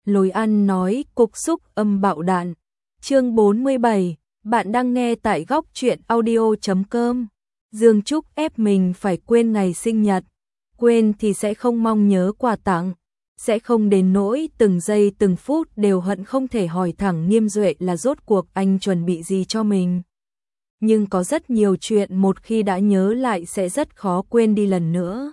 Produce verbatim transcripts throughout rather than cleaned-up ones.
Lối ăn nói cục xúc âm bạo đạn. Chương bốn mươi bảy, bạn đang nghe tại góc truyện audio chấm com. Dương Trúc ép mình phải quên ngày sinh nhật, quên thì sẽ không mong nhớ quà tặng, sẽ không đến nỗi từng giây từng phút đều hận không thể hỏi thẳng Nghiêm Duệ là rốt cuộc anh chuẩn bị gì cho mình. Nhưng có rất nhiều chuyện một khi đã nhớ lại sẽ rất khó quên đi lần nữa.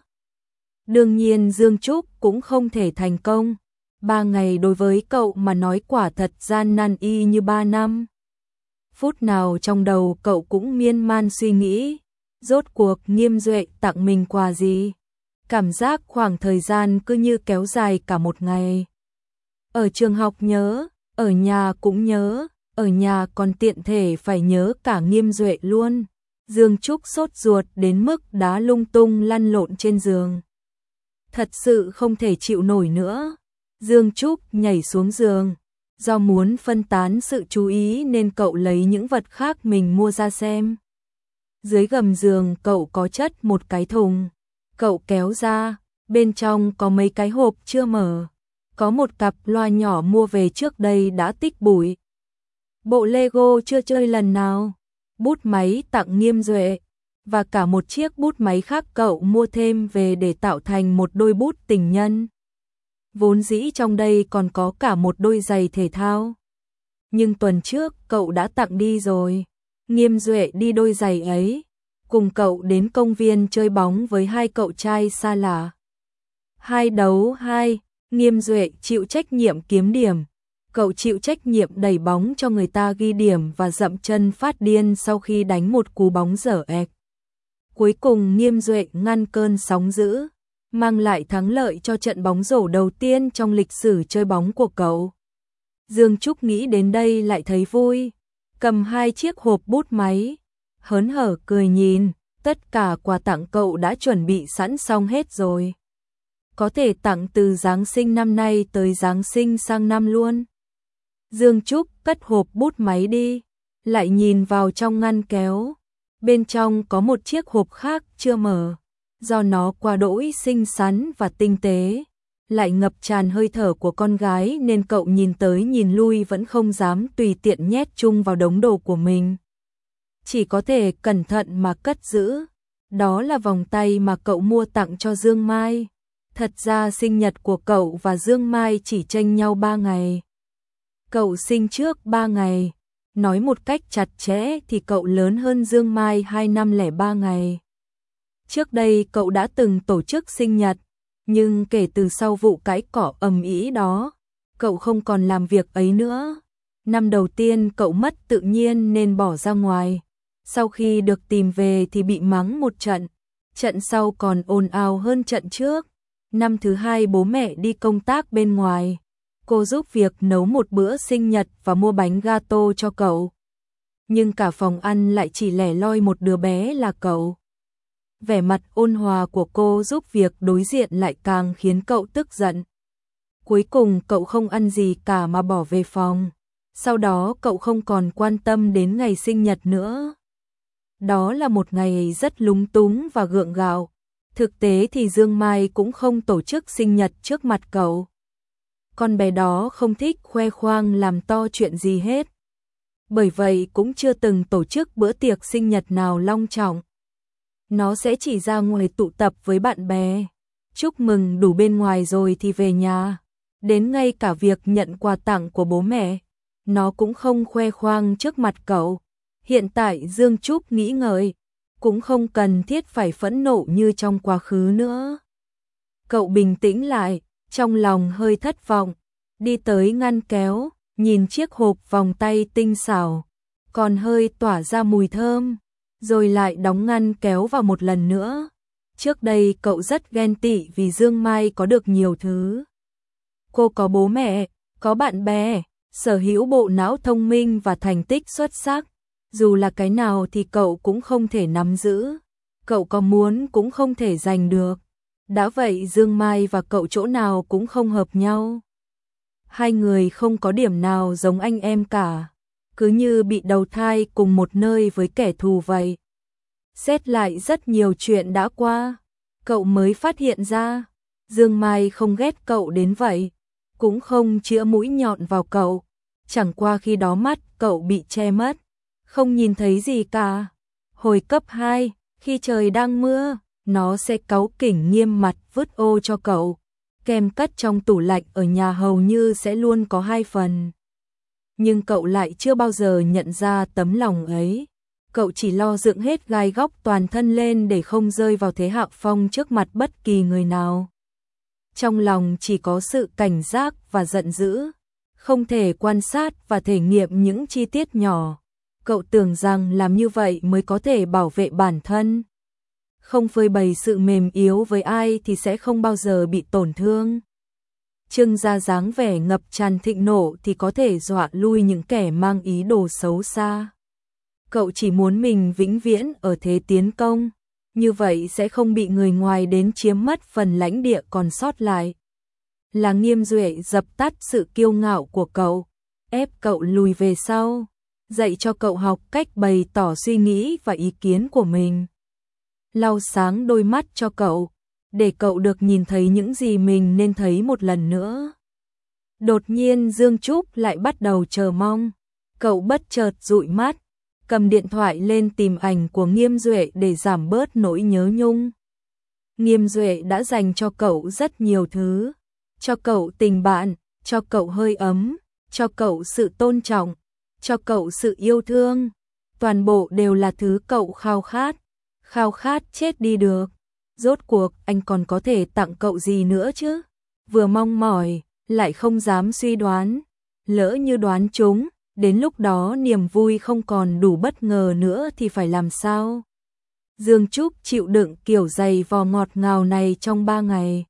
Đương nhiên Dương Trúc cũng không thể thành công. Ba ngày đối với cậu mà nói quả thật gian nan y như ba năm. Phút nào trong đầu cậu cũng miên man suy nghĩ, rốt cuộc Nghiêm Duệ tặng mình quà gì? Cảm giác khoảng thời gian cứ như kéo dài cả một ngày. Ở trường học nhớ, ở nhà cũng nhớ, ở nhà còn tiện thể phải nhớ cả Nghiêm Duệ luôn. Dương Trúc sốt ruột đến mức đá lung tung lăn lộn trên giường. Thật sự không thể chịu nổi nữa. Dương Trúc nhảy xuống giường. Do muốn phân tán sự chú ý nên cậu lấy những vật khác mình mua ra xem. Dưới gầm giường cậu có chất một cái thùng. Cậu kéo ra, bên trong có mấy cái hộp chưa mở. Có một cặp loa nhỏ mua về trước đây đã tích bụi. Bộ Lego chưa chơi lần nào. Bút máy tặng Nghiêm Duệ. Và cả một chiếc bút máy khác cậu mua thêm về để tạo thành một đôi bút tình nhân. Vốn dĩ trong đây còn có cả một đôi giày thể thao. Nhưng tuần trước cậu đã tặng đi rồi. Nghiêm Duệ đi đôi giày ấy. Cùng cậu đến công viên chơi bóng với hai cậu trai xa lạ. Hai đấu hai, Nghiêm Duệ chịu trách nhiệm kiếm điểm. Cậu chịu trách nhiệm đẩy bóng cho người ta ghi điểm và dậm chân phát điên sau khi đánh một cú bóng dở ẹc. Cuối cùng Nghiêm Duệ ngăn cơn sóng dữ, mang lại thắng lợi cho trận bóng rổ đầu tiên trong lịch sử chơi bóng của cậu. Dương Trúc nghĩ đến đây lại thấy vui, cầm hai chiếc hộp bút máy, hớn hở cười nhìn, tất cả quà tặng cậu đã chuẩn bị sẵn xong hết rồi. Có thể tặng từ Giáng sinh năm nay tới Giáng sinh sang năm luôn. Dương Trúc cất hộp bút máy đi, lại nhìn vào trong ngăn kéo. Bên trong có một chiếc hộp khác chưa mở. Do nó quá đỗi xinh xắn và tinh tế, lại ngập tràn hơi thở của con gái nên cậu nhìn tới nhìn lui vẫn không dám tùy tiện nhét chung vào đống đồ của mình. Chỉ có thể cẩn thận mà cất giữ. Đó là vòng tay mà cậu mua tặng cho Dương Mai. Thật ra sinh nhật của cậu và Dương Mai chỉ chênh nhau ba ngày. Cậu sinh trước ba ngày. Nói một cách chặt chẽ thì cậu lớn hơn Dương Mai hai năm lẻ ba ngày. Trước đây cậu đã từng tổ chức sinh nhật, nhưng kể từ sau vụ cãi cỏ ầm ĩ đó, cậu không còn làm việc ấy nữa. Năm đầu tiên cậu mất tự nhiên nên bỏ ra ngoài. Sau khi được tìm về thì bị mắng một trận, trận sau còn ồn ào hơn trận trước. Năm thứ hai bố mẹ đi công tác bên ngoài, cô giúp việc nấu một bữa sinh nhật và mua bánh gato cho cậu. Nhưng cả phòng ăn lại chỉ lẻ loi một đứa bé là cậu. Vẻ mặt ôn hòa của cô giúp việc đối diện lại càng khiến cậu tức giận. Cuối cùng cậu không ăn gì cả mà bỏ về phòng. Sau đó cậu không còn quan tâm đến ngày sinh nhật nữa. Đó là một ngày rất lúng túng và gượng gạo. Thực tế thì Dương Mai cũng không tổ chức sinh nhật trước mặt cậu. Con bé đó không thích khoe khoang làm to chuyện gì hết. Bởi vậy cũng chưa từng tổ chức bữa tiệc sinh nhật nào long trọng. Nó sẽ chỉ ra ngoài tụ tập với bạn bè, chúc mừng đủ bên ngoài rồi thì về nhà. Đến ngay cả việc nhận quà tặng của bố mẹ, nó cũng không khoe khoang trước mặt cậu. Hiện tại Dương Trúc nghĩ ngợi, cũng không cần thiết phải phẫn nộ như trong quá khứ nữa. Cậu bình tĩnh lại, trong lòng hơi thất vọng, đi tới ngăn kéo, nhìn chiếc hộp vòng tay tinh xảo, còn hơi tỏa ra mùi thơm, rồi lại đóng ngăn kéo vào một lần nữa. Trước đây cậu rất ghen tị vì Dương Mai có được nhiều thứ. Cô có bố mẹ, có bạn bè, sở hữu bộ não thông minh và thành tích xuất sắc. Dù là cái nào thì cậu cũng không thể nắm giữ. Cậu có muốn cũng không thể giành được. Đã vậy Dương Mai và cậu chỗ nào cũng không hợp nhau. Hai người không có điểm nào giống anh em cả. Cứ như bị đầu thai cùng một nơi với kẻ thù vậy. Xét lại rất nhiều chuyện đã qua, cậu mới phát hiện ra Dương Mai không ghét cậu đến vậy. cũng không chĩa mũi nhọn vào cậu. Chẳng qua khi đó mắt cậu bị che mất, không nhìn thấy gì cả. Hồi cấp hai, khi trời đang mưa, nó sẽ cáu kỉnh nghiêm mặt vứt ô cho cậu. Kem cất trong tủ lạnh ở nhà hầu như sẽ luôn có hai phần. Nhưng cậu lại chưa bao giờ nhận ra tấm lòng ấy. Cậu chỉ lo dựng hết gai góc toàn thân lên để không rơi vào thế hạ phong trước mặt bất kỳ người nào. Trong lòng chỉ có sự cảnh giác và giận dữ, không thể quan sát và thể nghiệm những chi tiết nhỏ. Cậu tưởng rằng làm như vậy mới có thể bảo vệ bản thân. Không phơi bày sự mềm yếu với ai thì sẽ không bao giờ bị tổn thương. Trưng ra dáng vẻ ngập tràn thịnh nộ thì có thể dọa lui những kẻ mang ý đồ xấu xa. Cậu chỉ muốn mình vĩnh viễn ở thế tiến công, như vậy sẽ không bị người ngoài đến chiếm mất phần lãnh địa còn sót lại. Là Nghiêm Duệ dập tắt sự kiêu ngạo của cậu, ép cậu lùi về sau, dạy cho cậu học cách bày tỏ suy nghĩ và ý kiến của mình. Lau sáng đôi mắt cho cậu, để cậu được nhìn thấy những gì mình nên thấy một lần nữa. Đột nhiên Dương Trúc lại bắt đầu chờ mong. Cậu bất chợt dụi mắt, cầm điện thoại lên tìm ảnh của Nghiêm Duệ để giảm bớt nỗi nhớ nhung. Nghiêm Duệ đã dành cho cậu rất nhiều thứ, cho cậu tình bạn, cho cậu hơi ấm, cho cậu sự tôn trọng, cho cậu sự yêu thương. Toàn bộ đều là thứ cậu khao khát, khao khát chết đi được. Rốt cuộc anh còn có thể tặng cậu gì nữa chứ? Vừa mong mỏi, lại không dám suy đoán. Lỡ như đoán trúng, đến lúc đó niềm vui không còn đủ bất ngờ nữa thì phải làm sao? Dương Trúc chịu đựng kiểu dày vò ngọt ngào này trong ba ngày.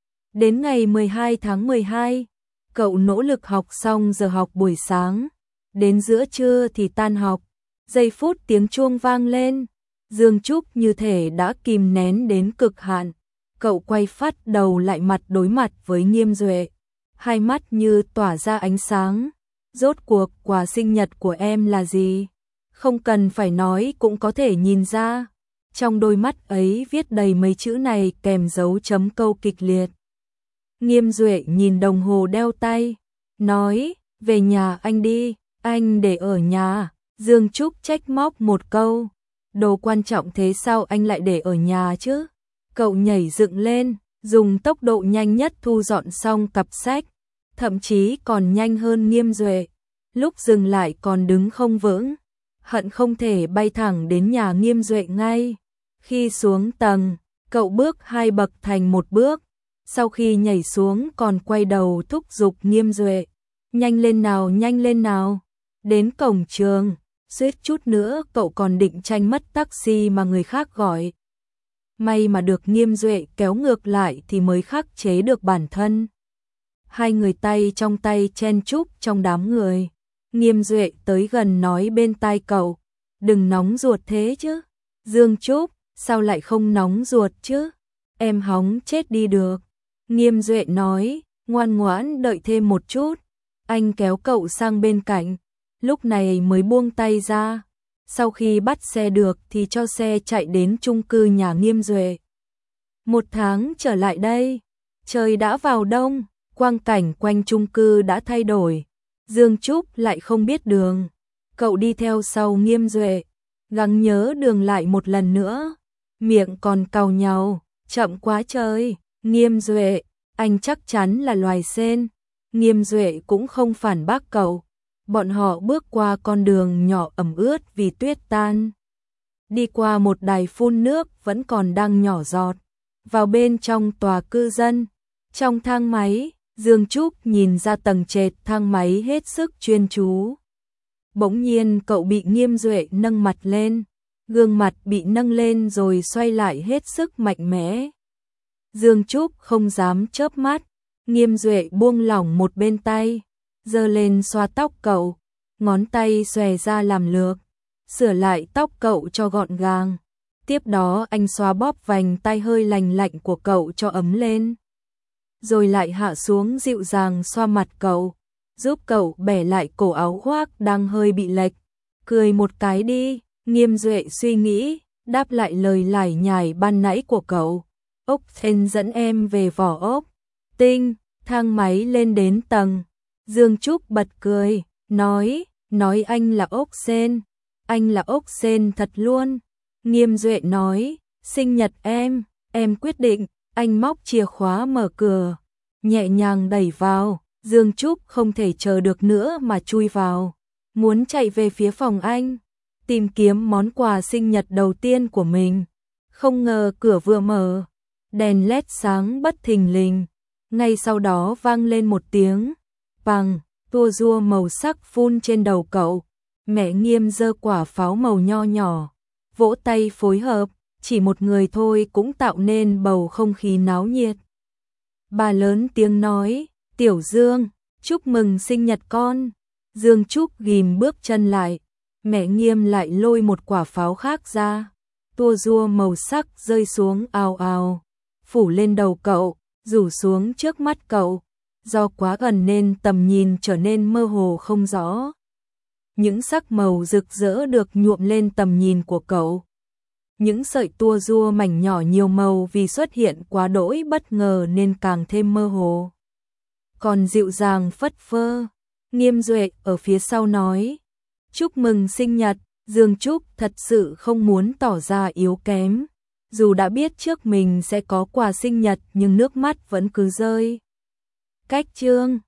Đến ngày mười hai tháng mười hai, cậu nỗ lực học xong giờ học buổi sáng. Đến giữa trưa thì tan học. Giây phút tiếng chuông vang lên, Dương Trúc như thể đã kìm nén đến cực hạn. Cậu quay phắt đầu lại mặt đối mặt với Nghiêm Duệ, hai mắt như tỏa ra ánh sáng. Rốt cuộc quà sinh nhật của em là gì? Không cần phải nói cũng có thể nhìn ra. Trong đôi mắt ấy viết đầy mấy chữ này kèm dấu chấm câu kịch liệt. Nghiêm Duệ nhìn đồng hồ đeo tay, nói, về nhà anh đi, anh để ở nhà. Dương Trúc trách móc một câu, đồ quan trọng thế sao anh lại để ở nhà chứ? Cậu nhảy dựng lên, dùng tốc độ nhanh nhất thu dọn xong cặp sách, thậm chí còn nhanh hơn Nghiêm Duệ. Lúc dừng lại còn đứng không vững, hận không thể bay thẳng đến nhà Nghiêm Duệ ngay. Khi xuống tầng, cậu bước hai bậc thành một bước, sau khi nhảy xuống còn quay đầu thúc giục Nghiêm Duệ. Nhanh lên nào, nhanh lên nào. Đến cổng trường, suýt chút nữa cậu còn định tranh mất taxi mà người khác gọi. May mà được Nghiêm Duệ kéo ngược lại thì mới khắc chế được bản thân. Hai người tay trong tay chen chúc trong đám người. Nghiêm Duệ tới gần nói bên tai cậu, đừng nóng ruột thế chứ. Dương Trúc, sao lại không nóng ruột chứ? Em hóng chết đi được. Nghiêm Duệ nói, ngoan ngoãn đợi thêm một chút. Anh kéo cậu sang bên cạnh, lúc này mới buông tay ra. Sau khi bắt xe được thì cho xe chạy đến chung cư nhà Nghiêm Duệ. Một tháng trở lại đây, trời đã vào đông, quang cảnh quanh chung cư đã thay đổi. Dương Trúc lại không biết đường. Cậu đi theo sau Nghiêm Duệ, gắng nhớ đường lại một lần nữa. Miệng còn càu nhàu, chậm quá trời. Nghiêm Duệ, anh chắc chắn là loài sên. Nghiêm Duệ cũng không phản bác cậu. Bọn họ bước qua con đường nhỏ ẩm ướt vì tuyết tan. Đi qua một đài phun nước vẫn còn đang nhỏ giọt. Vào bên trong tòa cư dân. Trong thang máy, Dương Trúc nhìn ra tầng trệt thang máy hết sức chuyên chú. Bỗng nhiên cậu bị Nghiêm Duệ nâng mặt lên. Gương mặt bị nâng lên rồi xoay lại hết sức mạnh mẽ. Dương Trúc không dám chớp mắt. Nghiêm Duệ buông lỏng một bên tay, giơ lên xoa tóc cậu, ngón tay xòe ra làm lược, sửa lại tóc cậu cho gọn gàng. Tiếp đó anh xoa bóp vành tay hơi lành lạnh của cậu cho ấm lên. Rồi lại hạ xuống dịu dàng xoa mặt cậu, giúp cậu bẻ lại cổ áo khoác đang hơi bị lệch. Cười một cái đi, Nghiêm Duệ suy nghĩ, đáp lại lời lải nhải ban nãy của cậu. Ốc Thên dẫn em về vỏ ốc. Tinh, Thang máy lên đến tầng. Dương Trúc bật cười, nói, nói anh là ốc sên, anh là ốc sên thật luôn. Nghiêm Duệ nói, sinh nhật em, em quyết định. Anh móc chìa khóa mở cửa, nhẹ nhàng đẩy vào. Dương Trúc không thể chờ được nữa mà chui vào, muốn chạy về phía phòng anh, tìm kiếm món quà sinh nhật đầu tiên của mình. Không ngờ cửa vừa mở, đèn led sáng bất thình lình, ngay sau đó vang lên một tiếng bằng, tua rua màu sắc phun trên đầu cậu. Mẹ Nghiêm giơ quả pháo màu nho nhỏ, vỗ tay phối hợp, chỉ một người thôi cũng tạo nên bầu không khí náo nhiệt. Bà lớn tiếng nói, Tiểu Dương, chúc mừng sinh nhật con. Dương Trúc ghim bước chân lại, mẹ Nghiêm lại lôi một quả pháo khác ra, tua rua màu sắc rơi xuống ào ào, phủ lên đầu cậu, rủ xuống trước mắt cậu. Do quá gần nên tầm nhìn trở nên mơ hồ không rõ. Những sắc màu rực rỡ được nhuộm lên tầm nhìn của cậu. Những sợi tua rua mảnh nhỏ nhiều màu vì xuất hiện quá đỗi bất ngờ nên càng thêm mơ hồ. Còn dịu dàng phất phơ. Nghiêm Duệ ở phía sau nói, chúc mừng sinh nhật. Dương Trúc thật sự không muốn tỏ ra yếu kém. Dù đã biết trước mình sẽ có quà sinh nhật nhưng nước mắt vẫn cứ rơi. Cách chương